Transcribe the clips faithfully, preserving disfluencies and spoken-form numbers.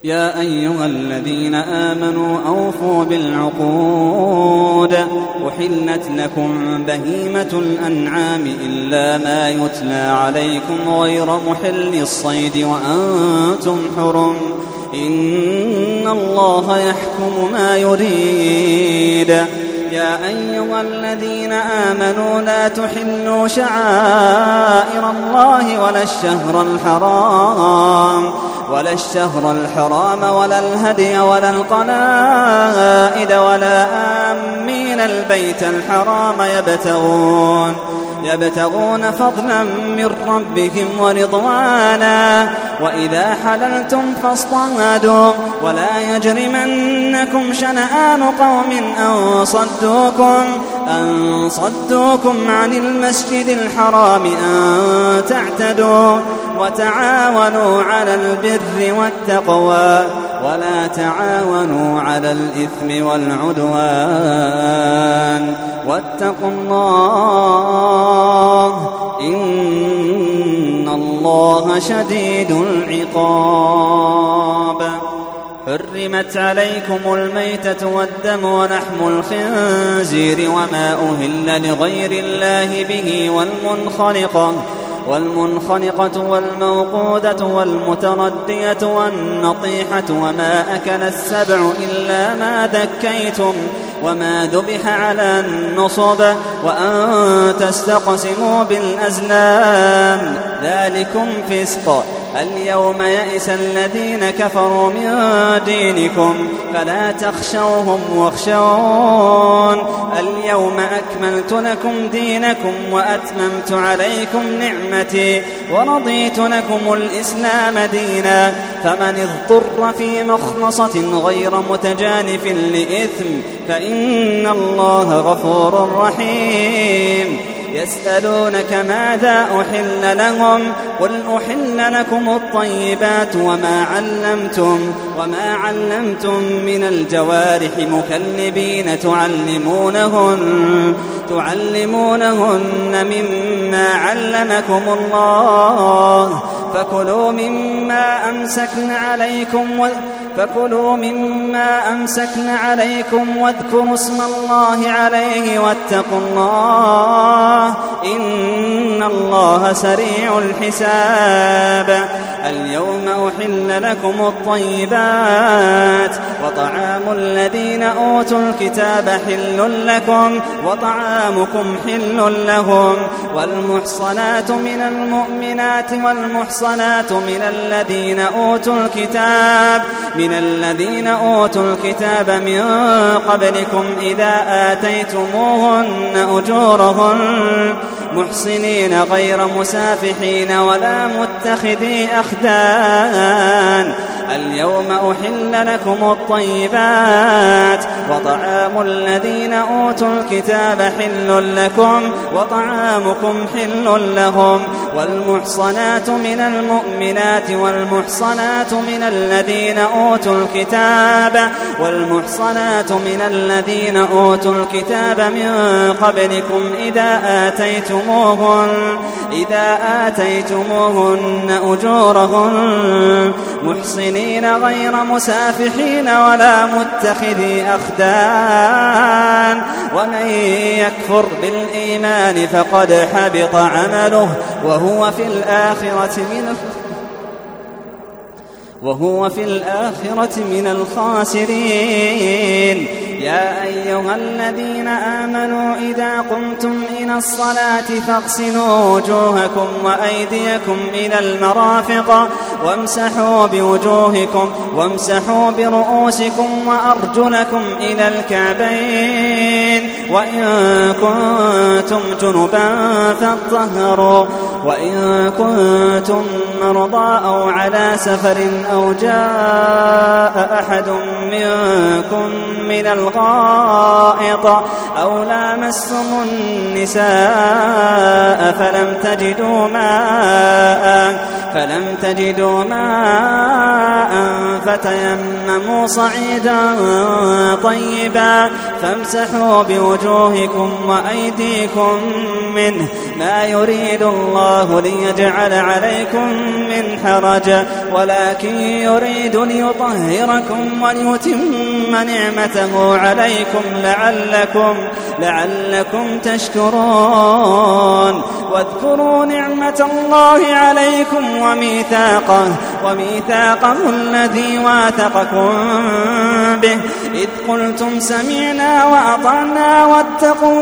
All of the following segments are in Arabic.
يا أيها الذين آمنوا أوفوا بالعقود أحلت لكم بهيمة الأنعام إلا ما يتلى عليكم غير محل الصيد وأنتم حرم إن الله يحكم ما يريد. يا أيها الذين آمنوا لا تحلوا شعائر الله ولا الشهر الحرام ولا الشهر الحرام ولا الهدي ولا القلائد ولا آمين البيت الحرام يبتغون يبتغون فضلا من ربهم ورضوانا وإذا حللتم فاصطادوا ولا يجرمنكم شنآن قوم أن صدوكم أن صدوكم عن المسجد الحرام أن تعتدوا وتعاونوا على البر والتقوى ولا تعاونوا على الإثم والعدوان واتقوا الله إن الله شديد العقاب. حرمت عليكم الميتة والدم ولحم الخنزير وما أهل لغير الله به والمنخنقة والمنخنقة والموقودة والمتردية والنطيحة وما أكل السبع إلا ما ذكيتم وما ذبح على النصب وأن تستقسموا بالأزلام ذلكم فسق. اليوم يئس الذين كفروا من دينكم فلا تخشوهم واخشون اليوم أكملت لكم دينكم وأتممت عليكم نعمتي ورضيت لكم الإسلام دينا فمن اضطر في مخلصة غير متجانف لإثم فإن الله غفور رحيم. يسألونك ماذا أحل لهم قل أحل لكم الطيبات وما علمتم وما علمتم من الجوارح مكلبين تعلمونهن تعلمونهن مما علمكم الله فكلوا مما أمسكن عليكم و... فكلوا مما أمسكن عليكم واذكروا اسم الله عليه واتقوا الله إن الله سريع الحساب. اليوم أحل لكم الطيبات وطعام الذين أوتوا الكتاب حل لكم وطعامكم حل لهم والمحصنات من المؤمنات والمحصنات من الذين أوتوا الكتاب من الذين أوتوا الكتاب من قبلكم إذا آتيتموهن أجورهن محصنين غير مسافحين ولا متخذي أخدان. اليوم أحل لكم الطيبات وطعام الذين أوتوا الكتاب حل لكم وطعامكم حل لهم والمحصنات من المؤمنات والمحصنات من الذين أوتوا الكتاب والمحصنات من الذين أوتوا الكتاب من قبلكم إذا آتيتموهن إذا آتيتموهن أجورهن محصنين غير مسافحين ولا متخذي أخدان ومن يكفر بالإيمان فقد حبط عمله وهو في الآخرة من وهو في الآخرة من الخاسرين. يا أيها الذين آمنوا إذا قمتم إلى الصلاة فاغسلوا وجوهكم وأيديكم إلى المرافق وامسحوا بوجوهكم وامسحوا برؤوسكم وأرجلكم إلى الكعبين وإن كنتم جنبا فاطهروا وإن كنتم مرضى أو على سفر أو جاء أحد منكم من الغائط أو لامستم النساء فلم تجدوا ماء فلم تجدوا ماء فتيمموا صعيدا طيبا فامسحوا بوجوهكم وأيديكم منه ما يريد الله ليجعل عليكم من حرج ولكن يريد ليطهركم وليتم نعمته عليكم لعلكم, لعلكم تشكرون. واذكروا نعمة الله عليكم وميثاقه, وميثاقه الذي واثقكم به إذ قلتم سمعنا وأطعنا واتقوا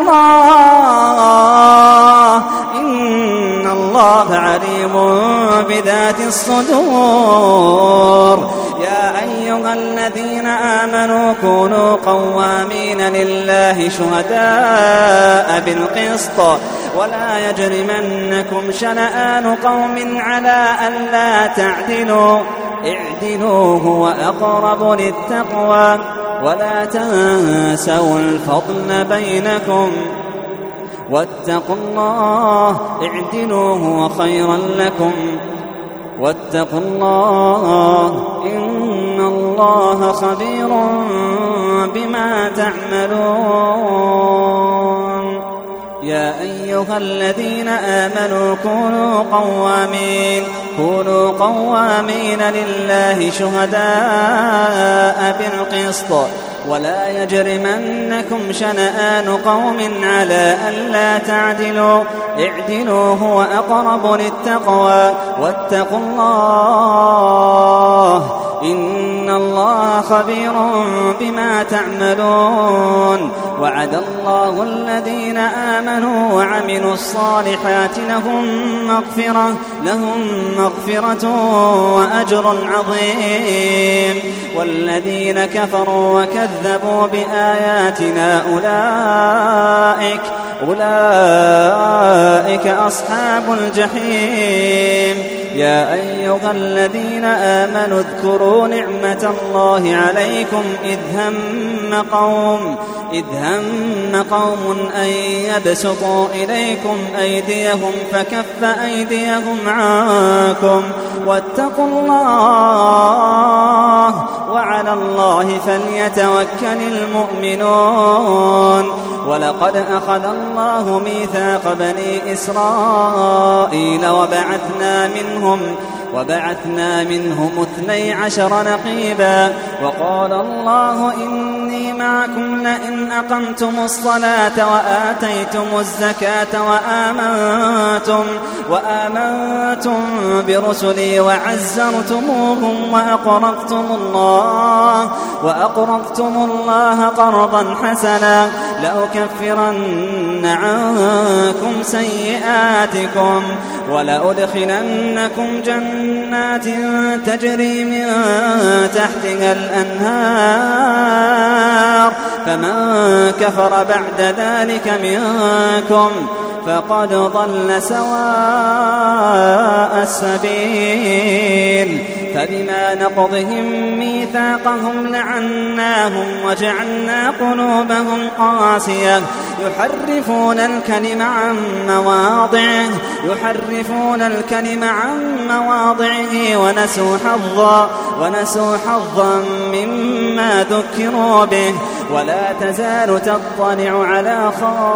الله إن الله عليم بذات الصدور. يا أيها الذين آمنوا كونوا قوامين لله شهداء بالقسط ولا يجرمنكم شنآن قوم على ألا تعدلوا اعدلوا هو أقرب للتقوى ولا تنسوا الفضل بينكم واتقوا الله اعدلوا هو خيرا لكم واتقوا الله إن الله خبير بما تعملون. يا أيها الذين آمنوا كونوا قوامين كونوا قوامين لله شهداء بالقسط ولا يجرمنكم شنآن قوم على ألا تعدلوا اعدلوا هو أقرب للتقوى واتقوا الله إن الله خبير بما تعملون. وعد الله الذين آمنوا وعملوا الصالحات لهم مغفرة لهم مغفرة وأجر عظيم والذين كفروا وكذبوا بآياتنا أولئك أولئك أصحاب الجحيم. يا أيها الذين آمنوا اذكروا نعمة الله عليكم إذ هم قوم إذ هم قوم أن يبسطوا إليكم أيديهم فكف أيديهم عنكم واتقوا الله وعلى الله فليتوكل المؤمنون. ولقد أخذ الله ميثاق بني إسرائيل وبعثنا منهم وبعثنا منهم اثني عشر نقيبا وقال الله إني معكم لئن أقمتم الصلاة وآتيتم الزكاة وآمنتم, وآمنتم برسلي وعزرتموهم وأقرضتم الله, وأقرضتم الله قرضا حسنا لأكفرن عنكم سيئاتكم ولأدخلنكم جنات تجري من تحتها الأنهار فمن كفر بعد ذلك منكم فقد ضل سواء السبيل. فبما نقضهم ميثاقهم لعناهم وجعلنا قلوبهم قاسية يحرفون الكلم عن مواضعه يحرفون الكلم عن مواضعه ونسوا حظا ونسوا حظا مما ذكروا به ولا تزال تطلع على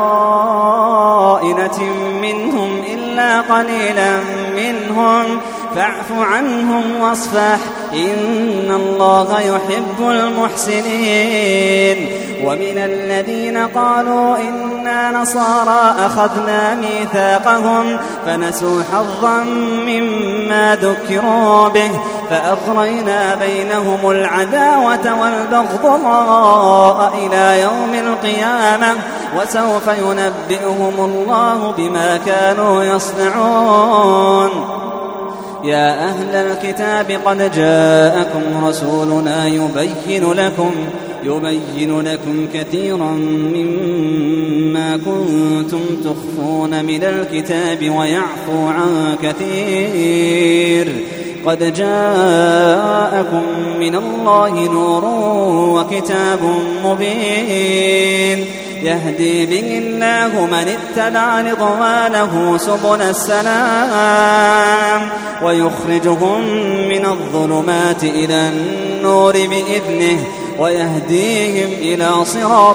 خائنة منهم إلا قليلا منهم فاعف عنهم واصفح إن الله يحب المحسنين. ومن الذين قالوا إنا نصارى أخذنا ميثاقهم فنسوا حظا مما ذكروا به فأغرينا بينهم العداوة والبغضاء إلى يوم القيامة وسوف ينبئهم الله بما كانوا يصنعون. يا أهل الكتاب قد جاءكم رسولنا يبين لكم يبين لكم كثيرا مما كنتم تخفون من الكتاب ويعفو عن كثير قد جاءكم من الله نور وكتاب مبين يهدي به الله من اتبع رضوانه سبل السلام ويخرجهم من الظلمات إلى النور بإذنه ويهديهم إلى صراط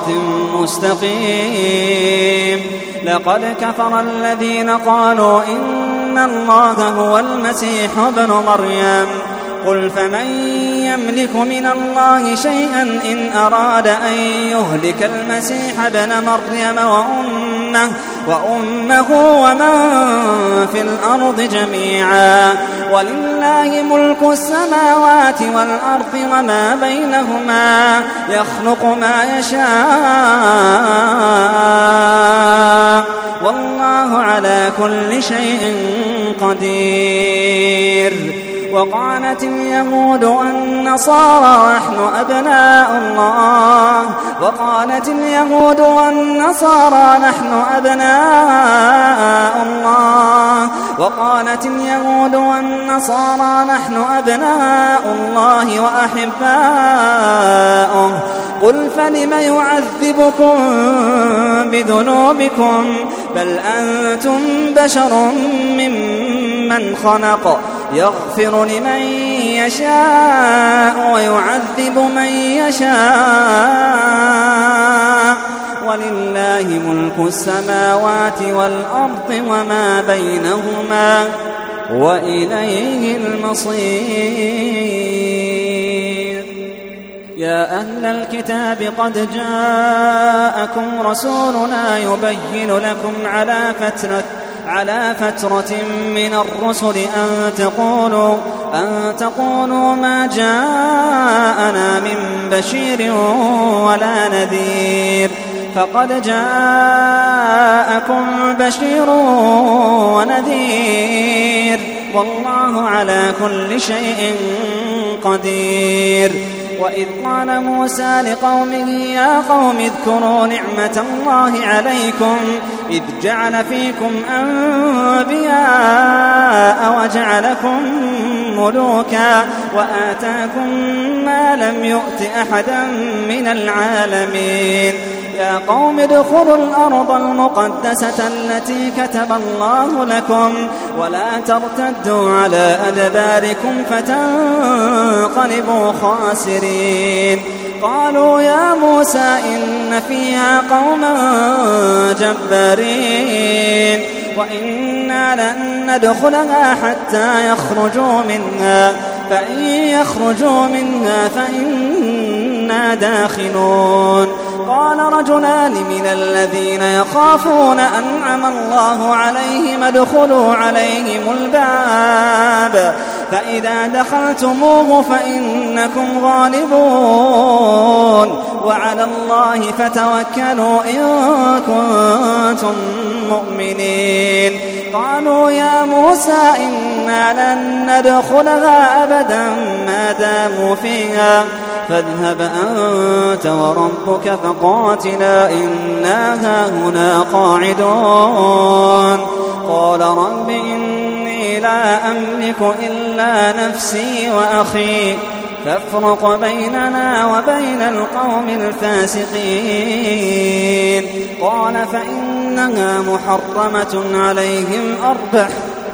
مستقيم. لقد كفر الذين قالوا إن الله هو المسيح ابن مريم قل فمن يملك من الله شيئا إن أراد أن يهلك المسيح ابن مريم وأمه, وأمه ومن في الأرض جميعا ولله ملك السماوات والأرض وما بينهما يخلق ما يشاء والله على كل شيء قدير. وقالت اليهود والنصارى نحن أبناء الله وقالت اليهود والنصارى نحن أبناء الله وقالت اليهود والنصارى نحن أبناء الله وأحباؤه قل فلم يعذبكم بذنوبكم بل أنتم بشر ممن خلق يغفر لمن يشاء ويعذب من يشاء ولله ملك السماوات والأرض وما بينهما وإليه المصير. يا أهل الكتاب قد جاءكم رسولنا يبين لكم على فترة على فترة من الرسل أن تقولوا, أن تقولوا ما جاءنا من بشير ولا نذير فقد جاءكم بشير ونذير والله على كل شيء قدير. وإذ قال موسى لقومه يا قوم اذكروا نعمة الله عليكم إذ جعل فيكم أنبياء وجعلكم ملوكا وآتاكم ما لم يؤت أحدا من العالمين. يا قوم ادخلوا الأرض المقدسة التي كتب الله لكم ولا ترتدوا على أدباركم فتنقلبوا خاسرين. قالوا يا موسى إن فيها قوما جبارين وإنا لن ندخلها حتى يخرجوا منها فإن يخرجوا منها فإنا داخلون. قال رجلان من الذين يخافون أنعم الله عليهم ادخلوا عليهم الباب فإذا دخلتموه فإنكم غالبون وعلى الله فتوكلوا إن كنتم مؤمنين. قالوا يا موسى إنا لن ندخلها أبدا ما داموا فيها فاذهب أنت وربك فقاتلا إنا هاهنا قاعدون. قال رب إني لا أملك إلا نفسي وأخي فافرق بيننا وبين القوم الفاسقين. قال فإنها محرمة عليهم أربع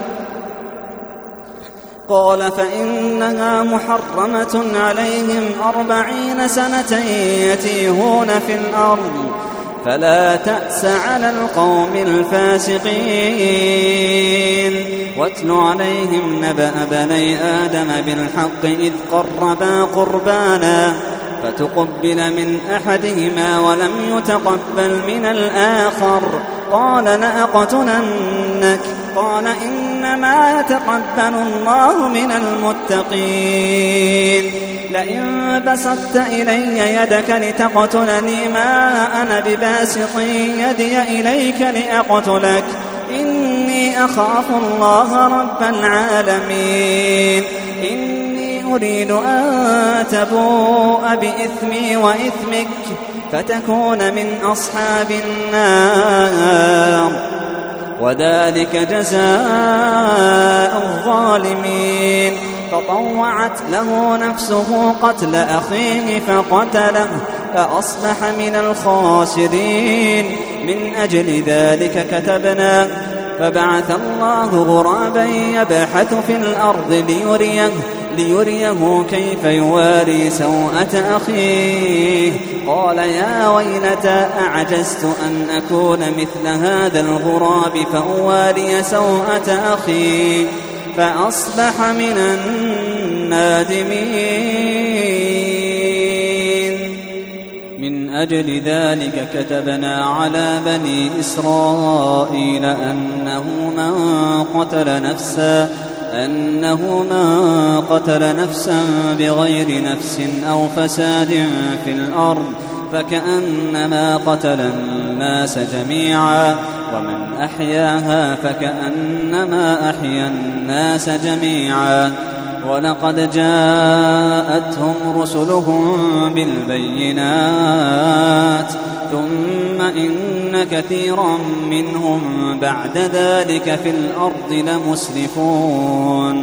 قال فإنها محرمة عليهم أربعين سنة يتيهون في الأرض فلا تأس على القوم الفاسقين. واتل عليهم نبأ بني آدم بالحق إذ قربا قربانا فتقبل من أحدهما ولم يتقبل من الآخر قال لأقتلنك قال إنما يتقبل الله من المتقين. لئن بسطت إلي يدك لتقتلني ما أنا بباسط يدي إليك لأقتلك إني أخاف الله رب العالمين. إني أريد أن تبوء بإثمي وإثمك فتكون من أصحاب النار وذلك جزاء الظالمين. فطوعت له نفسه قتل أخيه فقتله فأصبح من الخاسرين. من أجل ذلك كتبنا فبعث الله غرابا يبحث في الأرض ليريه, ليريه كيف يواري سوءة أخيه. قال يا ويلتى أعجزت أن أكون مثل هذا الغراب فأواري سوءة أخي فأصبح من النادمين. من أجل ذلك كتبنا على بني إسرائيل أنه من قتل نفسا أنه من قتل نفسا بغير نفس أو فساد في الأرض فكأنما قتل الناس جميعا ومن أحياها فكأنما أحيا الناس جميعا. ولقد جاءتهم رسلهم بالبينات ثم إن كثيرا منهم بعد ذلك في الأرض لمسرفون.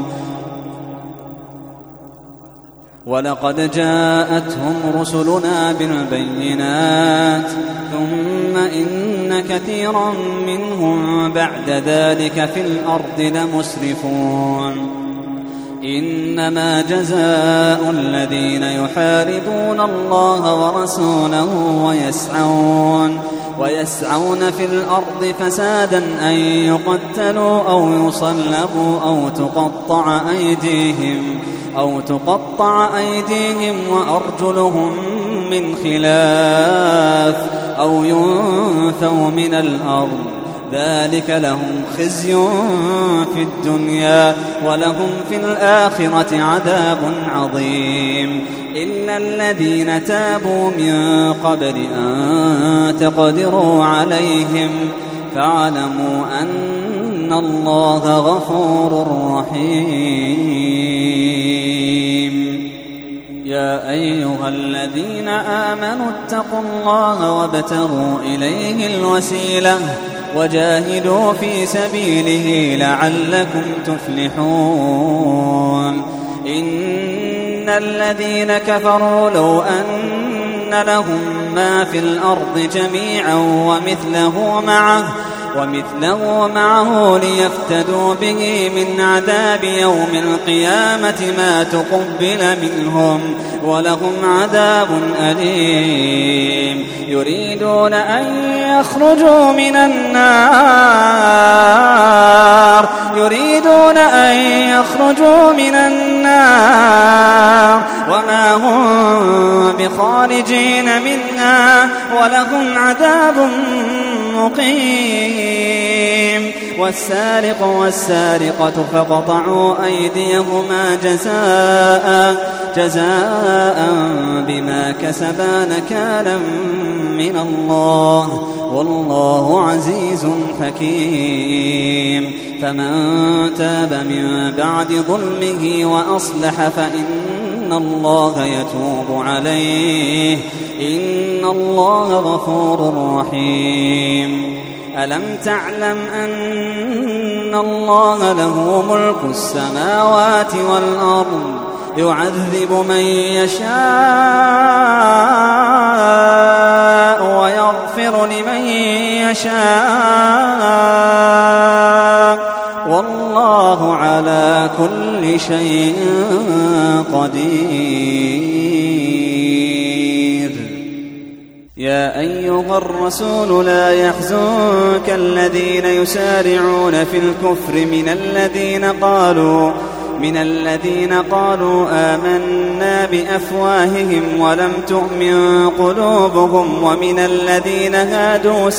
ولقد جاءتهم رسلنا بالبينات ثم إن كثيرا منهم بعد ذلك في الأرض لمسرفون. إنما جزاء الذين يحاربون الله ورسوله ويسعون, ويسعون في الأرض فسادا أن يقتلوا أو يصلبوا أو تقطع أيديهم أو تقطع أيديهم وأرجلهم من خلاف أو ينفوا من الأرض. ذلك لهم خزي في الدنيا ولهم في الآخرة عذاب عظيم. إلا الذين تابوا من قبل أن تقدروا عليهم فاعلموا أن الله غفور رحيم. يا أيها الذين آمنوا اتقوا الله وابتغوا إليه الوسيلة وجاهدوا في سبيله لعلكم تفلحون. إن الذين كفروا لو أن لهم ما في الأرض جميعا ومثله معه ومثله معه ليفتدوا به من عذاب يوم القيامة ما تقبل منهم ولهم عذاب أليم. يريدون أن يخرجوا من النار يريدون أن يخرجوا من النار وما هم بخارجين منها ولهم عذاب مقيم. والسارق والسارقة فاقطعوا أيديهما جزاء جزاء بما كسبا نكالا من الله والله عزيز حكيم. فمن تاب من بعد ظلمه وأصلح فإن الله يتوب عليه إن الله غفور رحيم. ألم تعلم أن الله له ملك السماوات والأرض يعذب من يشاء ويغفر لمن يشاء والله على كل شيء قدير. يا أيها الرسول لا يحزنك الذين يسارعون في الكفر من الذين قالوا من الذين قالوا آمنا بأفواههم ولم تؤمن قلوبهم ومن الذين هادوا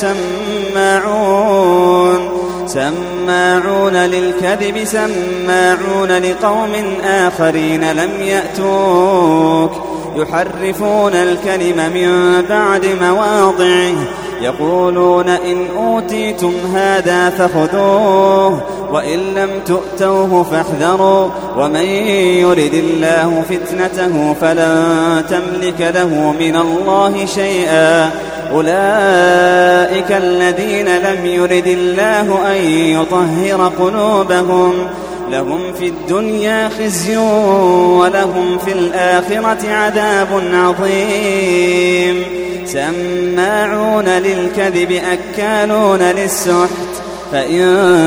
سماعون سماعون للكذب سماعون لقوم آخرين لم يأتوك يحرفون الكلم من بعد مواضعه يقولون إن أوتيتم هذا فخذوه وإن لم تؤتوه فاحذروا ومن يرد الله فتنته فلن تملك له من الله شيئا أولئك الذين لم يرد الله أن يطهر قلوبهم لهم في الدنيا خزي ولهم في الآخرة عذاب عظيم سماعون للكذب أكالون للسحت فإن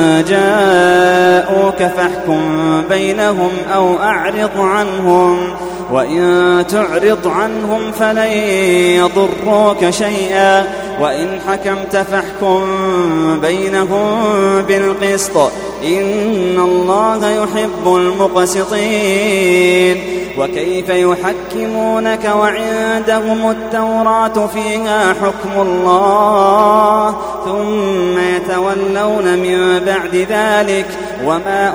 جاءوك فاحكم بينهم أو أعرض عنهم وإن تعرض عنهم فلن يضروك شيئا وإن حكمت فاحكم بينهم بالقسط إن الله يحب المقسطين وكيف يحكمونك وعندهم التوراة فيها حكم الله ثم يتولون من بعد ذلك وما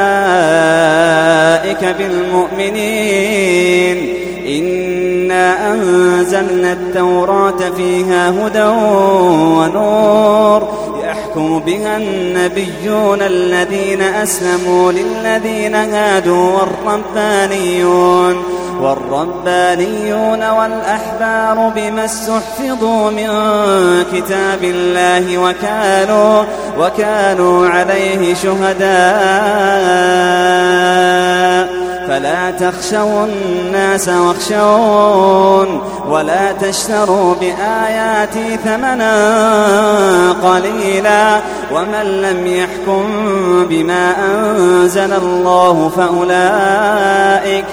أولئك بالمؤمنين إنا أنزلنا التوراة فيها هدى ونور يحكم بها النبيون الذين أسلموا للذين هادوا والربانيون والربانيون والأحبار بما استحفظوا من كتاب الله وكانوا, وكانوا عليه شهداء فلا تخشوا الناس واخشون ولا تشتروا بآياتي ثمنا قليلا ومن لم يحكم بما أنزل الله فأولئك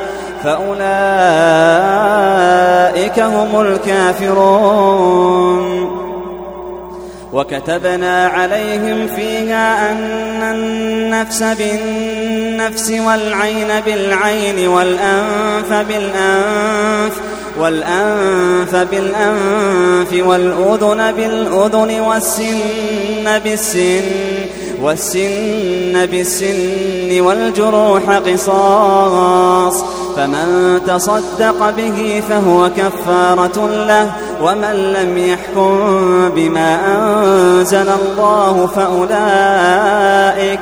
فأولئك هم الكافرون وكتبنا عليهم فيها أن النفس بالنفس والعين بالعين والأنف بالأنف والأنف بالأنف والأذن بالأذن والسن بالسن والسن بالسن والجروح قصاص فمن تصدق به فهو كفارة له ومن لم يحكم بما أنزل الله فأولئك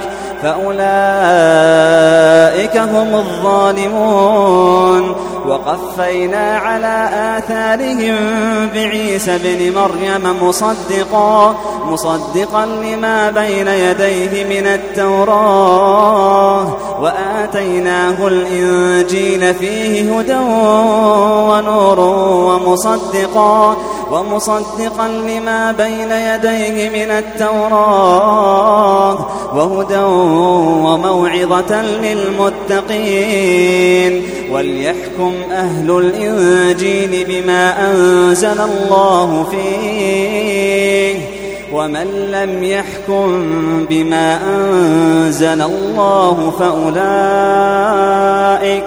فأولئك هم الظالمون وقفينا على آثارهم بعيسى بن مريم مصدقا مصدقا لما بين يديه من التوراة وآتيناه الإنجيل فيه هدى ونور ومصدقا ومصدقا لما بين يديه من التوراة وهدى وموعظة للمتقين وليحكم أهل الإنجيل بما أنزل الله فيه ومن لم يحكم بما أنزل الله فأولئك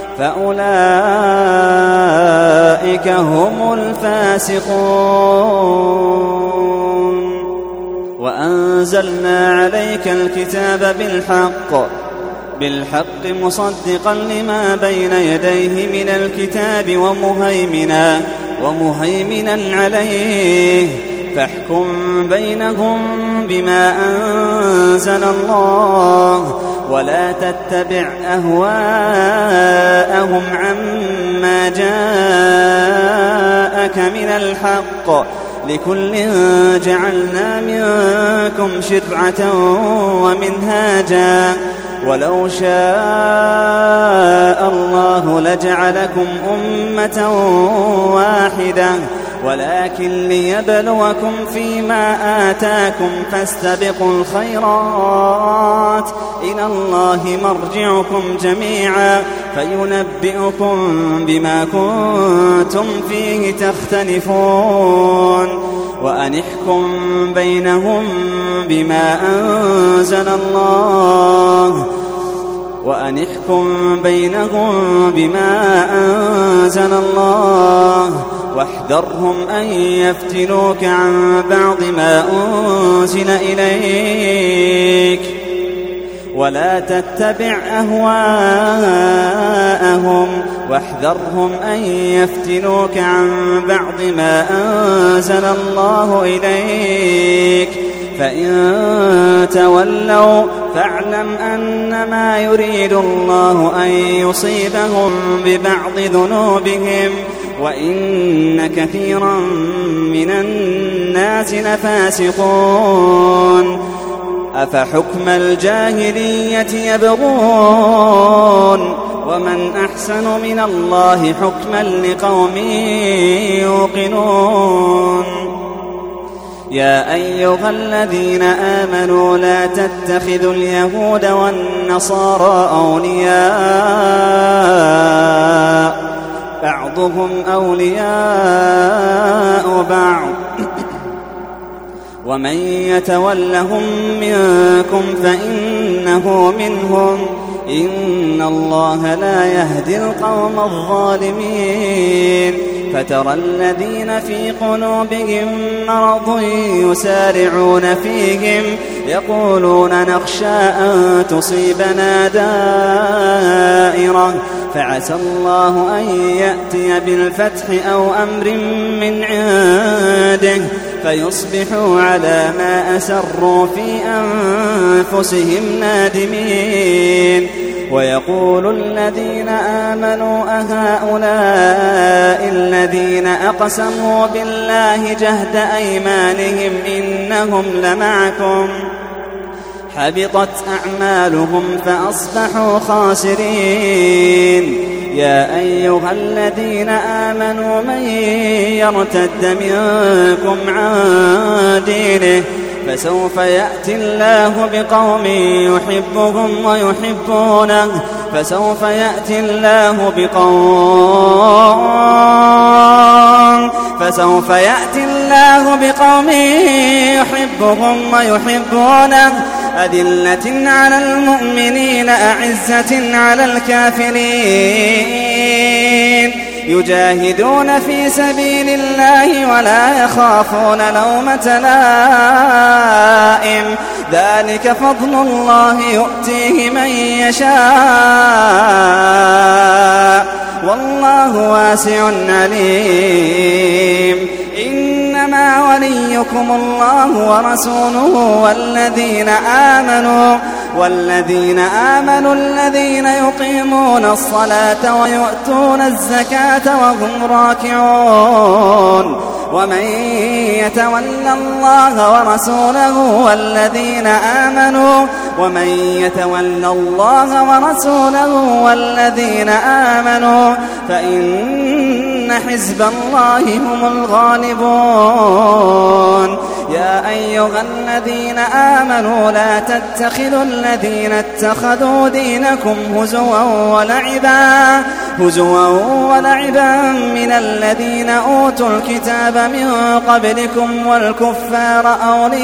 فأولئك هم الفاسقون وأنزلنا عليك الكتاب بالحق بالحق مصدقا لما بين يديه من الكتاب ومهيمنا ومهيمنا عليه فاحكم بينهم بما أنزل الله ولا تتبع أهواءهم عما جاءك من الحق لكل جعلنا منكم شرعة ومنهاجا ولو شاء الله لجعلكم أمة واحدة ولكن ليبلوكم فيما آتاكم فاستبقوا الخيرات إلى الله مرجعكم جميعا فينبئكم بما كنتم فيه تختلفون وأن احكم بينهم بما أنزل الله وأن احكم بينهم بما أنزل الله واحذرهم أن يفتنوك عن بعض ما أنزل إليك ولا تتبع أهواءهم واحذرهم أن يفتنوك عن بعض ما أنزل الله إليك فإن تولوا فاعلم أنما يريد الله أن يصيبهم ببعض ذنوبهم وإن كثيرا من الناس لفاسقون أفحكم الجاهلية يبغون ومن أحسن من الله حكما لقوم يوقنون يا أيها الذين آمنوا لا تتخذوا اليهود والنصارى أولياء بعضهم أولياء بعض ومن يتولهم منكم فإنه منهم إن الله لا يهدي القوم الظالمين فترى الذين في قلوبهم مرض يسارعون فيهم يقولون نخشى أن تصيبنا دائرة فعسى الله أن يأتي بالفتح أو أمر من عنده فيصبحوا على ما أسروا في أنفسهم نادمين ويقول الذين آمنوا أهؤلاء الذين أقسموا بالله جهد أيمانهم إنهم لمعكم حبطت أعمالهم فأصبحوا خاسرين يا أيها الذين آمنوا من يرتد منكم عن دينه فسوف يأتي الله بقوم يحبهم ويحبونه فسوف يأتي الله بقوم فسوف يأتي الله بقوم يحبهم ويحبونه أذلة على المؤمنين أعزة على الكافرين يجاهدون في سبيل الله ولا يخافون لومة لائم ذلك فضل الله يؤتيه من يشاء والله واسع عليم إنما وليكم الله ورسوله والذين آمنوا والذين آمنوا الذين يقيمون الصلاة ويؤتون الزكاة وهم راكعون ومن يتولى الله ورسوله والذين آمنوا ومن يتولى الله ورسوله والذين آمنوا فإن حزب الله هم الغالبون يا أيها الذين آمنوا لا تتخذوا الذين اتخذوا دينكم هزوا ولعبا هزوا ولعبا من الذين أوتوا الكتاب من قبلكم والكفار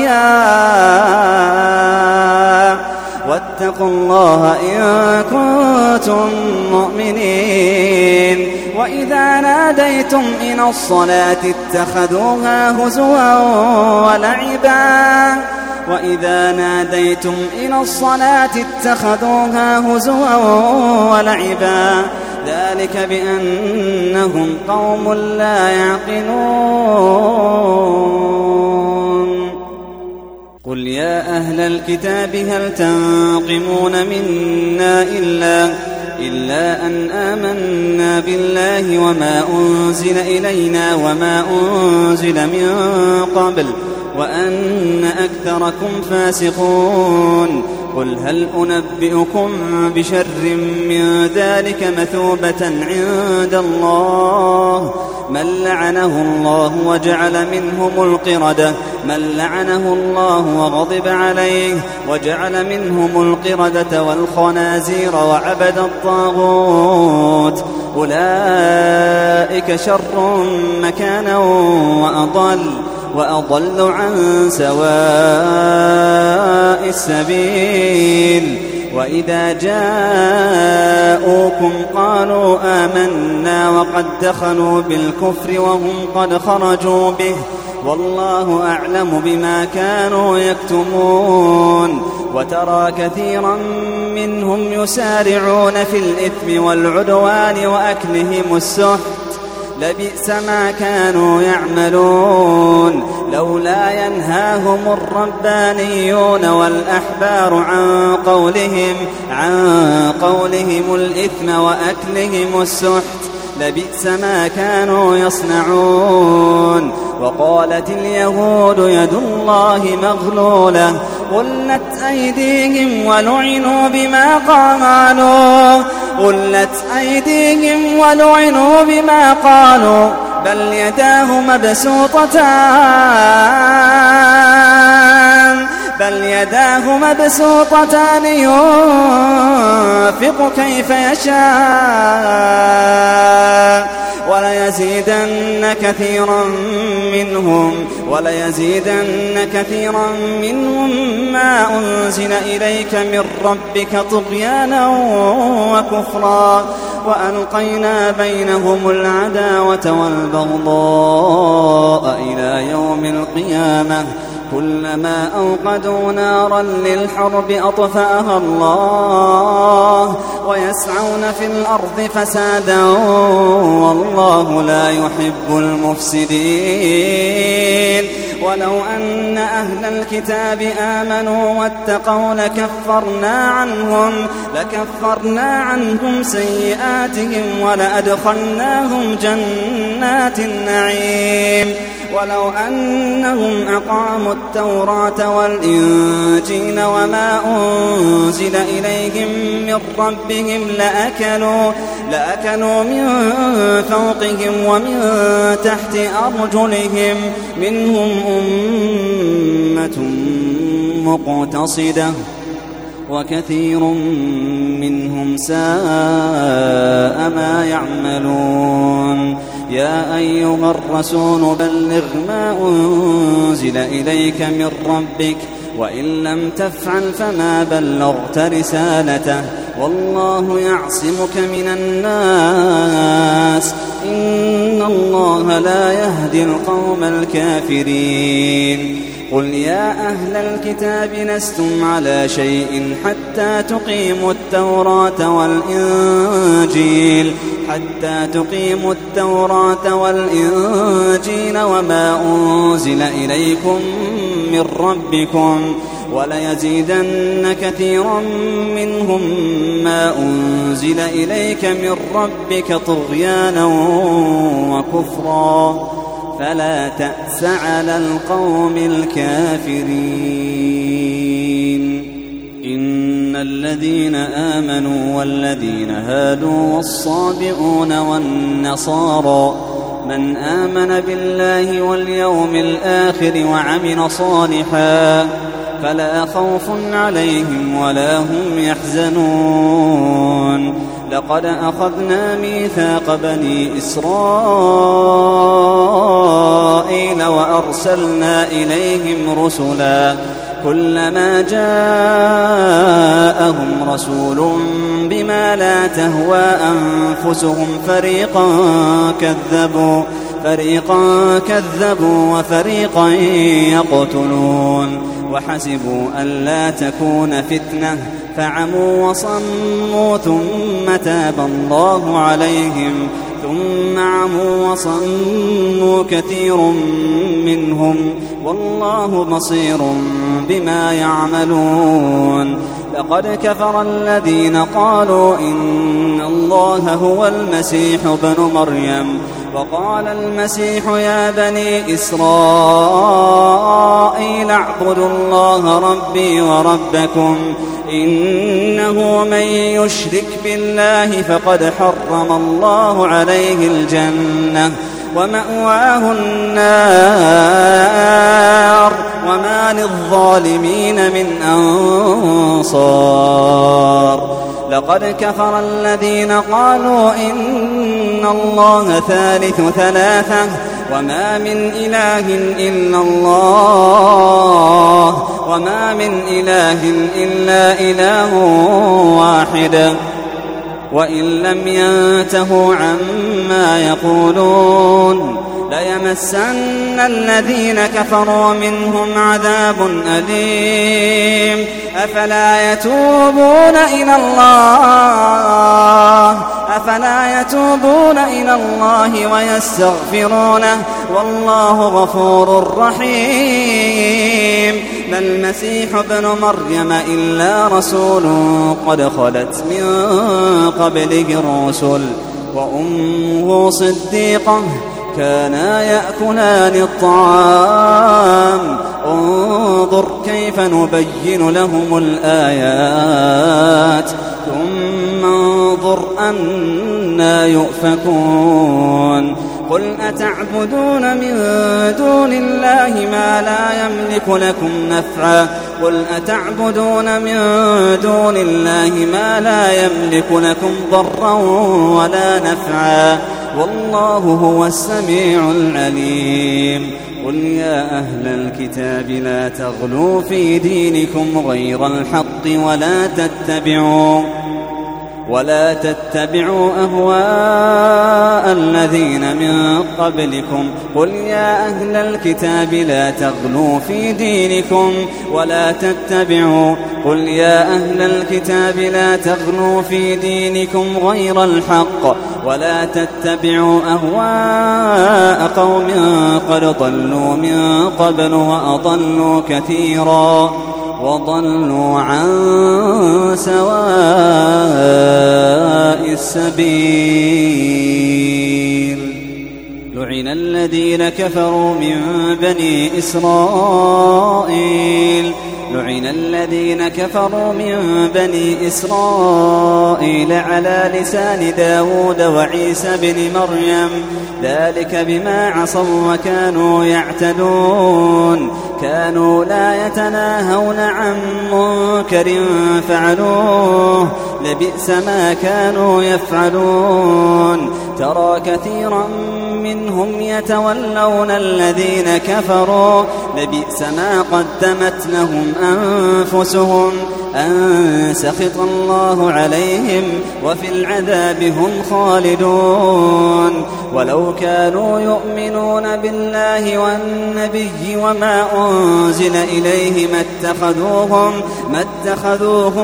أولياء واتقوا الله إن كنتم مؤمنين وإذا ناديتم إلى الصلاة اتخذوها هزوا ولعبا وإذا ناديتم إلى الصلاة اتخذوها هزوا ولعبا ذلك بأنهم قوم لا يعقلون قل يا أهل الكتاب هل تنقمون منا إلا إلا أن آمنا بالله وما أنزل إلينا وما أنزل من قبل وأن أكثركم فاسقون قل هل أنبئكم بشر من ذلك مثوبة عند الله من لعنه الله وجعل منهم القردة من لعنه الله وغضب عليه وجعل منهم القردة والخنازير وعبد الطاغوت أولئك شر مكانا وأضل وأضل عن سواء السبيل وإذا جاءوكم قالوا آمنا وقد دخلوا بالكفر وهم قد خرجوا به والله أعلم بما كانوا يكتمون وترى كثيرا منهم يسارعون في الإثم والعدوان وأكلهم السحت لبئس ما كانوا يعملون لولا ينهاهم الربانيون والأحبار عن قولهم عن قولهم الإثم وأكلهم السحت لبئس ما كانوا يصنعون وقالت اليهود يد الله مغلولة غلت أيديهم ولعنوا بما قالوا غلت أيديهم ولعنوا بما قالوا بل يداه مبسوطتان بل يداه مبسوطتان ينفق كيف يشاء وليزيدن كثيرا منهم وليزيدن كثيرا منهم ما أنزل إليك من ربك طغيانا وكفرا وألقينا بينهم العداوة والبغضاء إلى يوم القيامة كلما أوقدوا نارا للحرب أطفأها الله ويسعون في الأرض فسادا والله لا يحب المفسدين ولو أن أهل الكتاب آمنوا واتقوا لكفرنا عنهم لكفرنا عنهم سيئاتهم ولأدخلناهم جنات النعيم ولو أنهم أقاموا التوراة والإنجيل وما أنزل إليهم من ربهم لأكلوا, لأكلوا من فوقهم ومن تحت أرجلهم منهم أمة مقتصدة وكثير منهم ساء ما يعملون يا أيها الرسول بلغ ما أنزل إليك من ربك وإن لم تفعل فما بلغت رسالته والله يعصمك من الناس إن الله لا يهدي القوم الكافرين قل يا أهل الكتاب لستم على شيء حتى تقيموا التوراة والإنجيل حتى تقيموا التوراة والإنجيل وما أنزل إليكم من ربكم وليزيدن كثيرا منهم ما أنزل إليك من ربك طغيانا وكفرا فلا تأس على القوم الكافرين إن الذين آمنوا والذين هادوا والصابئون والنصارى من آمن بالله واليوم الآخر وعمل صالحا فلا خوف عليهم ولا هم يحزنون لقد أخذنا ميثاق بني إسرائيل وأرسلنا إليهم رسلا كلما جاءهم رسول بما لا تهوى أنفسهم فريقا كذبوا فريقا كذبوا وفريقا يقتلون وحسبوا ألا تكون فتنة فعموا وصموا ثم تاب الله عليهم ثم عموا وصموا كثير منهم والله بصير بما يعملون لقد كفر الذين قالوا إن الله هو المسيح ابن مريم وقال المسيح يا بني إسرائيل اعبدوا الله ربي وربكم إنه من يشرك بالله فقد حرم الله عليه الجنة ومأواه النار وما للظالمين من أنصار لقد كفر الذين قالوا إن الله ثالث ثلاثة وما من إله إلا الله وما من إله إلا إله واحد وإن لم ينتهوا عما يقولون ليمسن الذين كفروا منهم عذاب أليم أفلا يتوبون إلى الله أفلا يتوبون إلى الله ويستغفرونه والله غفور رحيم ما المسيح ابن مريم إلا رسول قد خلت من قبله الرسل وأمه صديقة كانا يأكلان الطعام انظر كيف نبين لهم الآيات ثم انظر أنا يؤفكون قل أتعبدون من دون الله ما لا يملك لكم نفعا قل أتعبدون من دون الله ما لا يملك لكم ضرا ولا نفعا والله هو السميع العليم قل يا أهل الكتاب لا تغلوا في دينكم غير الحق ولا تتبعوا ولا تتبعوا أهواء الذين من قبلكم قل يا أهل الكتاب لا تغلوا في دينكم ولا تتبعوا قل يا أهل الكتاب لا تغلوا في دينكم غير الحق ولا تتبعوا أهواء قوم قد ضلوا من قبل وأضلوا كثيرا وضلوا عن سواء السبيل لعن الذين كفروا من بني إسرائيل لعن الذين كفروا من بني إسرائيل على لسان داود وعيسى بن مريم ذلك بما عصوا وكانوا يعتدون كانوا لا يتناهون عن منكر فعلوه لبئس ما كانوا يفعلون ترى كثيرا منهم يتولون الذين كفروا لبئس ما قدمت لهم أنفسهم أن سخط الله عليهم وفي العذاب هم خالدون ولو كانوا يؤمنون بالله والنبي وما أنزل إليه ما اتخذوهم, ما اتخذوهم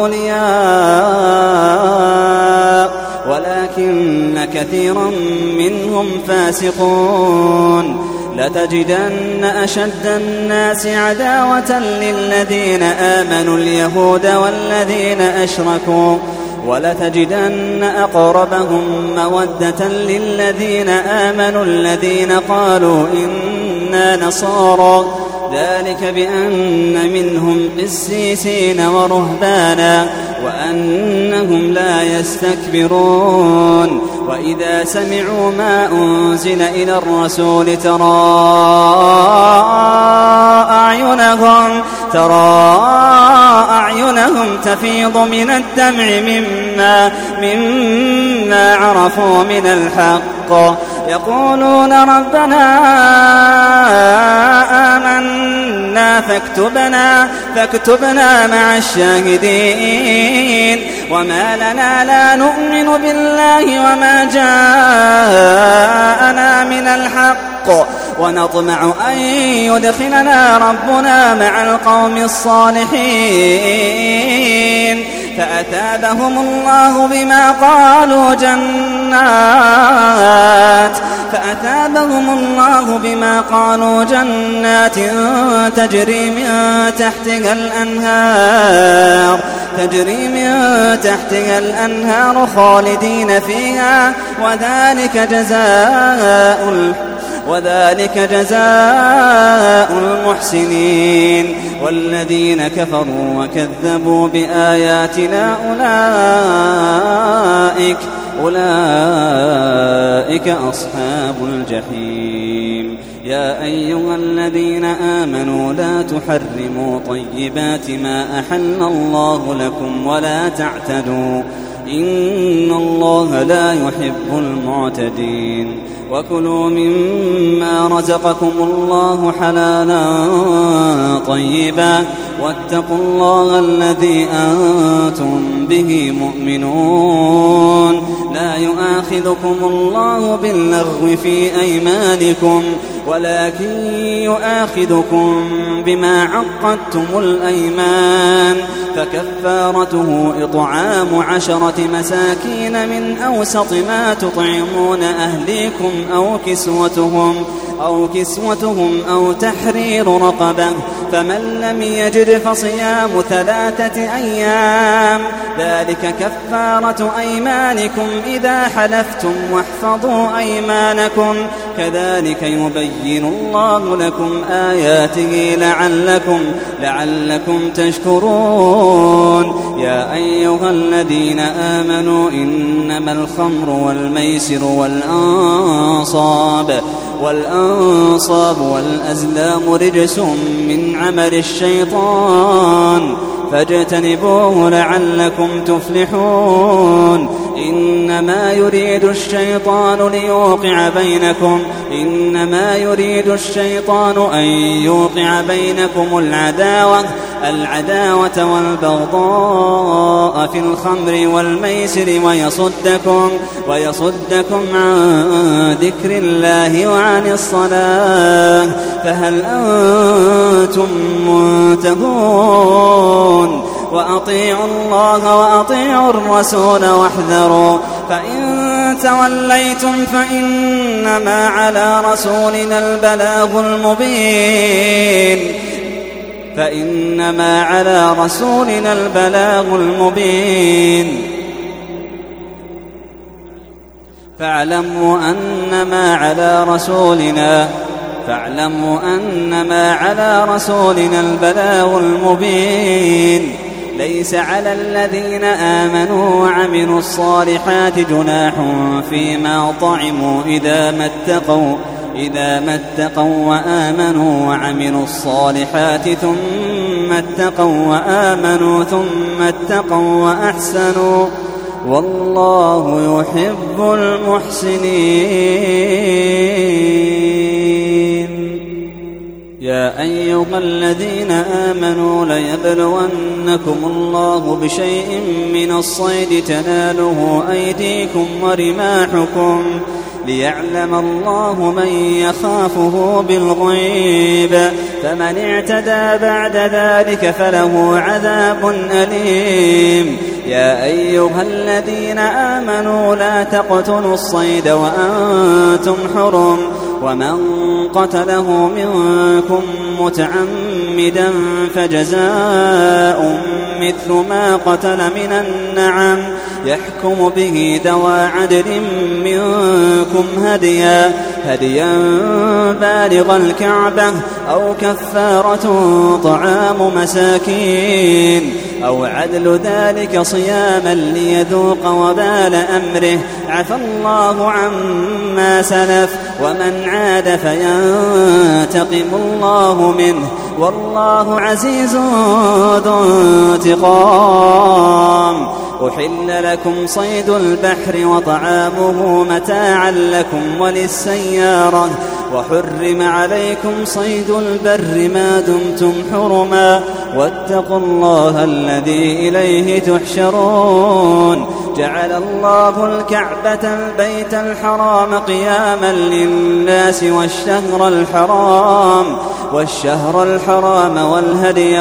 أولياء ولكن كثيرا منهم فاسقون لتجدن أشد الناس عداوة للذين آمنوا اليهود والذين أشركوا ولتجدن أقربهم مودة للذين آمنوا الذين قالوا إنا نصارى ذلك بأن منهم قسيسين ورهبانا وأنهم لا يستكبرون وإذا سمعوا ما أنزل إلى الرسول ترى أعينهم, ترى أعينهم تفيض من الدمع مما, مما عرفوا من الحق يقولون ربنا آمنا فاكتبنا, فاكتبنا مع الشاهدين وما لنا لا نؤمن بالله وما جاءنا من الحق ونطمع أن يدخلنا ربنا مع القوم الصالحين فأثابهم الله بما قالوا جنات فأثابهم الله بما قالوا جنات تجري من تحتها الأنهار تجري من تحتها الأنهار خالدين فيها وذلك جزاء وذلك جزاء المحسنين والذين كفروا وكذبوا بآياتنا أولئك أولئك أصحاب الجحيم يا أيها الذين آمنوا لا تحرموا طيبات ما أحل الله لكم ولا تعتدوا إن الله لا يحب المعتدين وكلوا مما رزقكم الله حلالا طيبا واتقوا الله الذي أنتم به مؤمنون لا يؤاخذكم الله باللغو في أيمانكم ولكن يؤاخذكم بما عقدتم الأيمان فكفارته إطعام عشرة مساكين من أوسط ما تطعمون أهليكم أو كسوتهم, أو كسوتهم أو تحرير رقبة، فمن لم يجد فصيام ثلاثة أيام ذلك كفارة أيمانكم إذا حلفتم واحفظوا أيمانكم كذلك يبين الله لكم آياته لعلكم, لعلكم تشكرون. يا أيها الذين آمنوا إنما الخمر والميسر والأنصاب والأنصاب والأزلام رجس من عمل الشيطان فاجتنبوه لعلكم تفلحون. إنما يريد الشيطان ليوقع بينكم إنما يريد الشيطان أن يوقع بينكم العداوة العداوة والبغضاء في الخمر والميسر ويصدكم ويصدكم عن ذكر الله وعن الصلاة فهل أنتم منتهون؟ وأطيعوا الله وأطيعوا الرسول واحذروا فإن توليتم فإنما على رسولنا البلاغ المبين فإنما على رسولنا البلاغ المبين فاعلموا أنما على رسولنا فاعلموا أنما على رسولنا البلاغ المبين. ليس على الذين آمنوا وعملوا الصالحات جناح فيما طعموا إذا ما اتقوا إذا ما اتقوا وآمنوا وعملوا الصالحات ثم اتقوا وآمنوا ثم اتقوا وأحسنوا والله يحب المحسنين. يا أيها الذين آمنوا ليبلونكم الله بشيء من الصيد تناله أيديكم ورماحكم ليعلم الله من يخافه بالغيب فمن اعتدى بعد ذلك فله عذاب أليم. يا أيها الذين آمنوا لا تقتلوا الصيد وأنتم حرم ومن قتله منكم متعمدا فجزاء مثل ما قتل من النعم يحكم به ذوى عدل منكم هديا هديا بالغ الكعبة أو كفارة طعام مساكين أو عدل ذلك صياما ليذوق وبال أمره عفى الله عما سلف ومن عاد فينتقم الله منه والله عزيز ذو انتقام. أحل لكم صيد البحر وطعامه متاعا لكم وللسيارة وحرم عليكم صيد البر ما دمتم حرما واتقوا الله الذي إليه تحشرون. جعل الله الكعبة البيت الحرام قياما للناس والشهر الحرام والشهر الحرام والهدي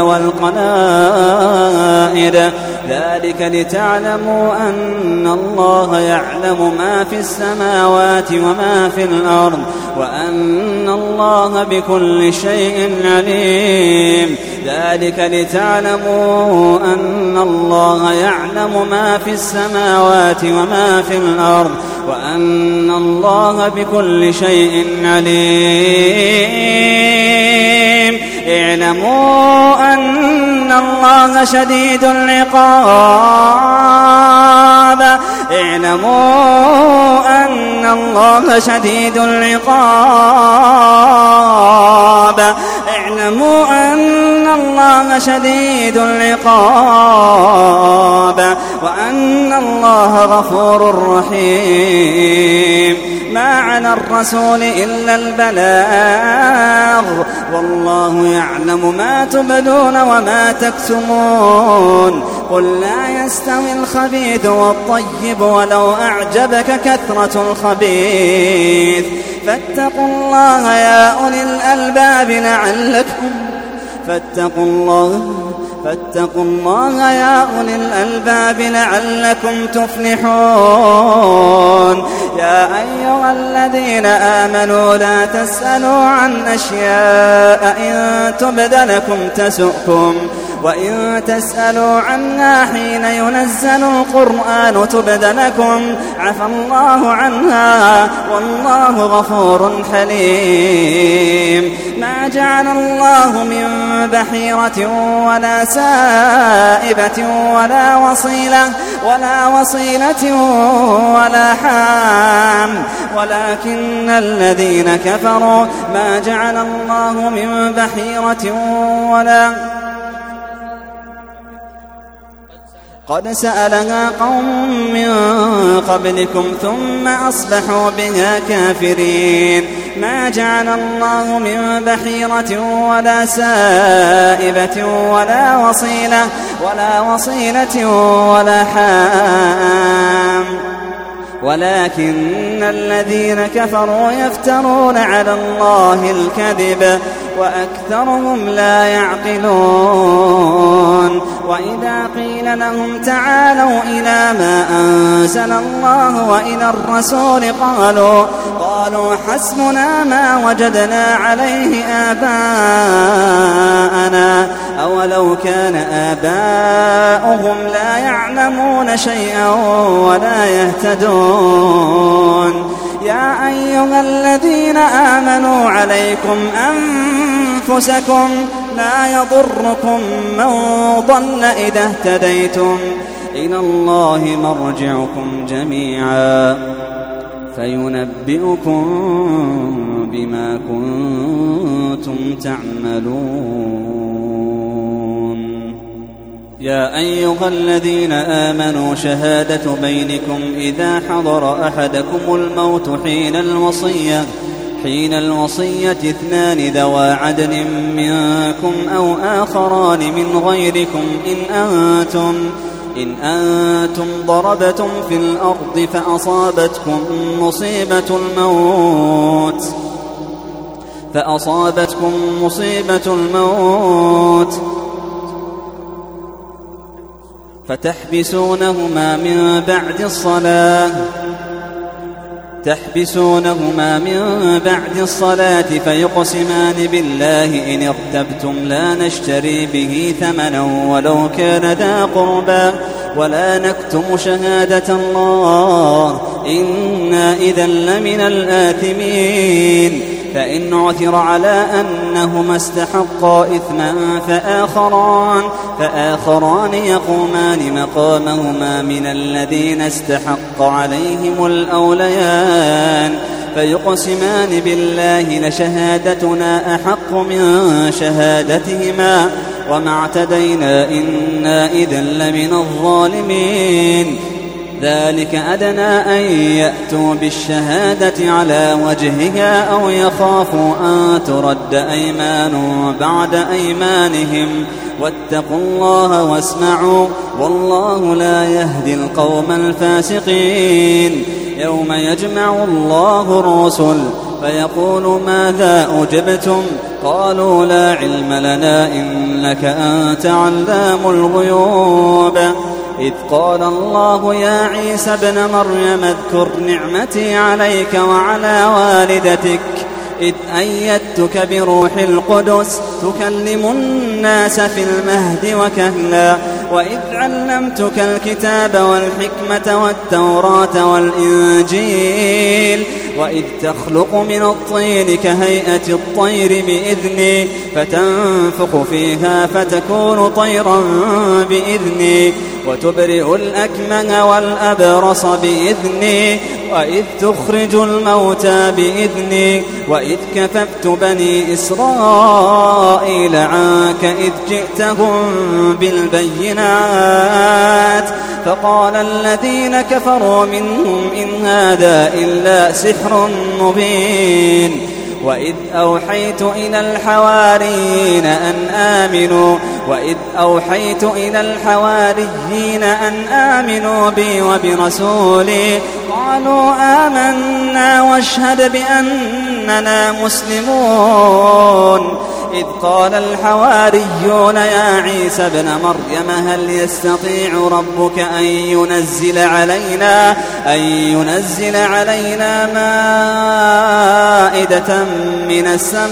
والقلائد ذلك لتعلموا أن الله يعلم ما في السماوات وما في الأرض وأن الله بكل شيء عليم. ذلك لتعلموا أن الله يعلم ما في السماوات وما في الأرض وأن الله بكل شيء عليم. اعلموا أن الله شديد العقاب اعلموا أن الله شديد العقاب اعلموا أن الله شديد العقاب وأن الله غفور رحيم. ما على الرسول إلا البلاغ والله يعلم ما تبدون وما تكتمون. قل لا يستوي الخبيث والطيب ولو أعجبك كثرة الخبيث فاتقوا الله يا أولي الألباب لعلكم فاتقوا الله فاتقوا الله يا أولي الألباب لعلكم تفلحون. يا أيها الذين آمنوا لا تسألوا عن أشياء إن تبد لكم تسؤكم وإن تسألوا عنها حين ينزل القرآن تبد لكم عفى الله عنها والله غفور حليم. ما جعل الله من بحيرة ولا سائبة ولا وصيلة ولا وصيلة ولا حام ولكن الذين كفروا ما جعل الله من بحيرة ولا قد سألها قوم من قبلكم ثم أصبحوا بها كافرين. ما جعل الله من بحيرة ولا سائبة ولا وصيلة ولا وصيلة ولا حام ولكن الذين كفروا يفترون على الله الكذب وأكثرهم لا يعقلون. وإذا قيل لهم تعالوا إلى ما أنزل الله وإلى الرسول قالوا قالوا حسبنا ما وجدنا عليه آباءنا أولو كان آباؤهم لا يعلمون شيئا ولا يهتدون. يا أيها الذين آمنوا عليكم أنفسكم لا يضركم من ضل إذا اهتديتم إلى الله مرجعكم جميعا فينبئكم بما كنتم تعملون. يا أيها الذين آمنوا شهادة بينكم إذا حضر أحدكم الموت حين الوصية حين الوصية اثنان ذوى عدل منكم أو آخران من غيركم إن أنتم إن أنتم ضربتم في الأرض فأصابتكم مصيبة الموت فأصابتكم مصيبة الموت فتحبسونهما من بعد الصلاة تحبسونهما من بعد الصلاة فيقسمان بالله إن ارتبتم لا نشتري به ثمنا ولو كان ذا قربى ولا نكتم شهادة الله إنا إذا لمن الآثمين. فإن عثر على أنهما استحقا إثما فآخران, فآخران يقومان مقامهما من الذين استحق عليهم الأوليان فيقسمان بالله لشهادتنا أحق من شهادتهما وما اعتدينا إنا إذا لمن الظالمين. ذلك أدنى أن يأتوا بالشهادة على وجهها أو يخافوا أن ترد أيمان بعد أيمانهم واتقوا الله واسمعوا والله لا يهدي القوم الفاسقين. يوم يجمع الله الرسل فيقول ماذا أجبتم قالوا لا علم لنا إنك أنت علام الغيوب. إذ قال الله يا عيسى ابن مريم اذكر نعمتي عليك وعلى والدتك إذ أيدتك بروح القدس تكلم الناس في المهد وكهلا وإذ علمتك الكتاب والحكمة والتوراة والإنجيل وإذ تخلق من الطين كهيئة الطير بإذني فتنفخ فيها فتكون طيرا بإذني وتبرئ الأكمه والأبرص بإذني وإذ تخرج الموتى بإذني وإذ كففت بني إسرائيل عنك إذ جئتهم بالبينات فقال الذين كفروا منهم إن هذا إلا سحر مبين. وإذ أوحيت إلى الحواريين أن آمنوا وإذ أوحيت إلى الحواريين أن آمنوا بي وبرسولي قالوا آمنا واشهد بأننا مسلمون. إذ قال الحواريون يا عيسى ابن مريم هل يستطيع ربك أن ينزل علينا أن ينزل علينا مائدة من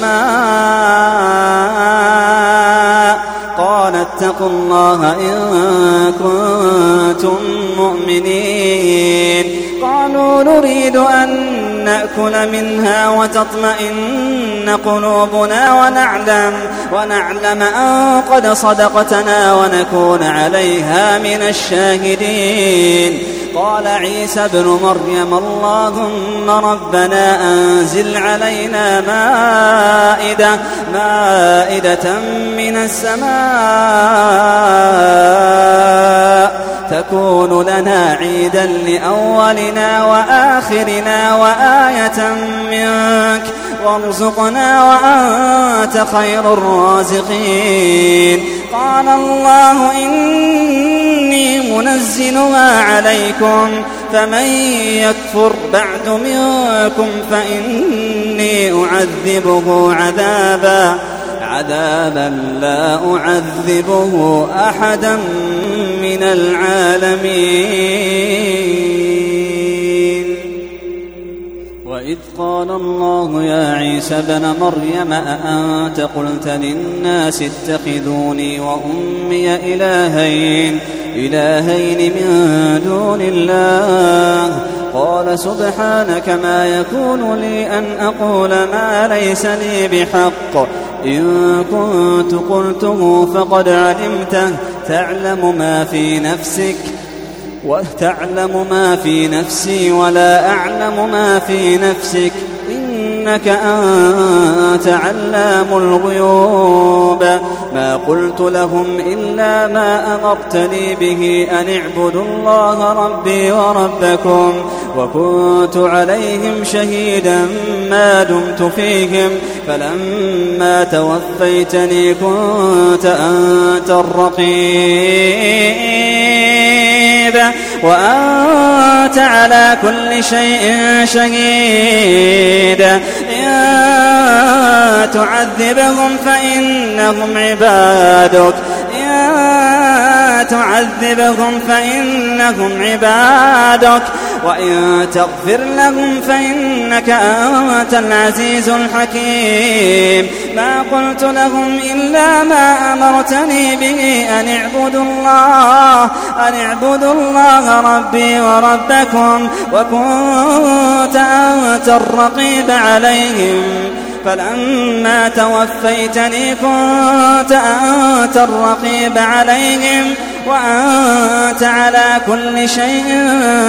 السماء قال اتقوا الله إن كنتم مؤمنين قالوا نريد أن نأكل منها وتطمئن قلوبنا ونعلم, ونعلم أن قد صدقتنا ونكون عليها من الشاهدين قال عيسى ابن مريم اللهم ربنا أنزل علينا مائدة, مائدة من السماء تكون لنا عيدا لأولنا وآخرنا وآية منك وارزقنا وأنت خير الرازقين قال الله إني منزلها عليكم فمن يكفر بعد منكم فإني أعذبه عذابا عذابا لا أعذبه أحدا من العالمين وإذ قال الله يا عيسى ابن مريم أأنت قلت للناس اتخذوني وأمي إلهين إلهين من دون الله قال سبحانك ما يكون لي أن أقول ما ليس لي بحق إن كنت قلته فقد علمته تعلم ما في نفسك وتعلم ما في نفسي ولا أعلم ما في نفسك إنك أنت علام الغيوب ما قلت لهم إلا ما أمرتني به أن اعبدوا الله ربي وربكم وكنت عليهم شهيدا ما دمت فيهم فلما توفيتني كنت أنت الرقيب وأنت على كل شيء شهيد إن تعذبهم فإنهم عبادك إن تعذبهم فإنهم عبادك وإن تغفر لهم فإنك أنت العزيز الحكيم ما قلت لهم إلا ما أمرتني به أن اعبدوا الله أن اعبدوا الله ربي وربكم وكنت أنت الرقيب عليهم فلما توفيتني كنت أنت الرقيب عليهم وأنت على كل شيء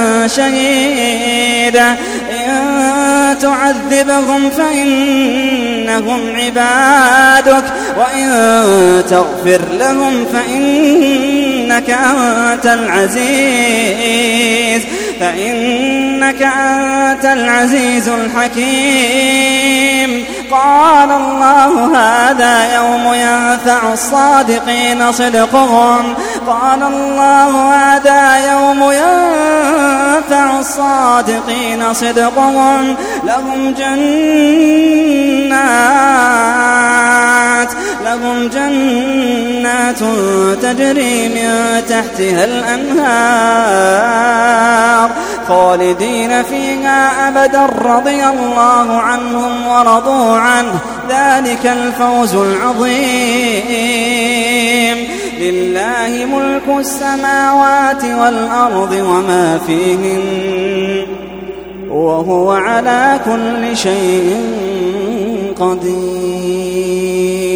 شهيد إن تعذبهم فإنهم عبادك وإن تغفر لهم فإنك أنت العزيز فإنك أنت العزيز الحكيم قال الله هذا يوم ينفع الصادقين صدقهم قال الله هذا يوم ينفع الصادقين صدقهم لهم جنات لهم جنات تجري من تحتها الأنهار خالدين فيها أبدا رضي الله عنهم ورضوا عنه ذلك الفوز العظيم لله ملك السماوات والأرض وما فيهن وهو على كل شيء قدير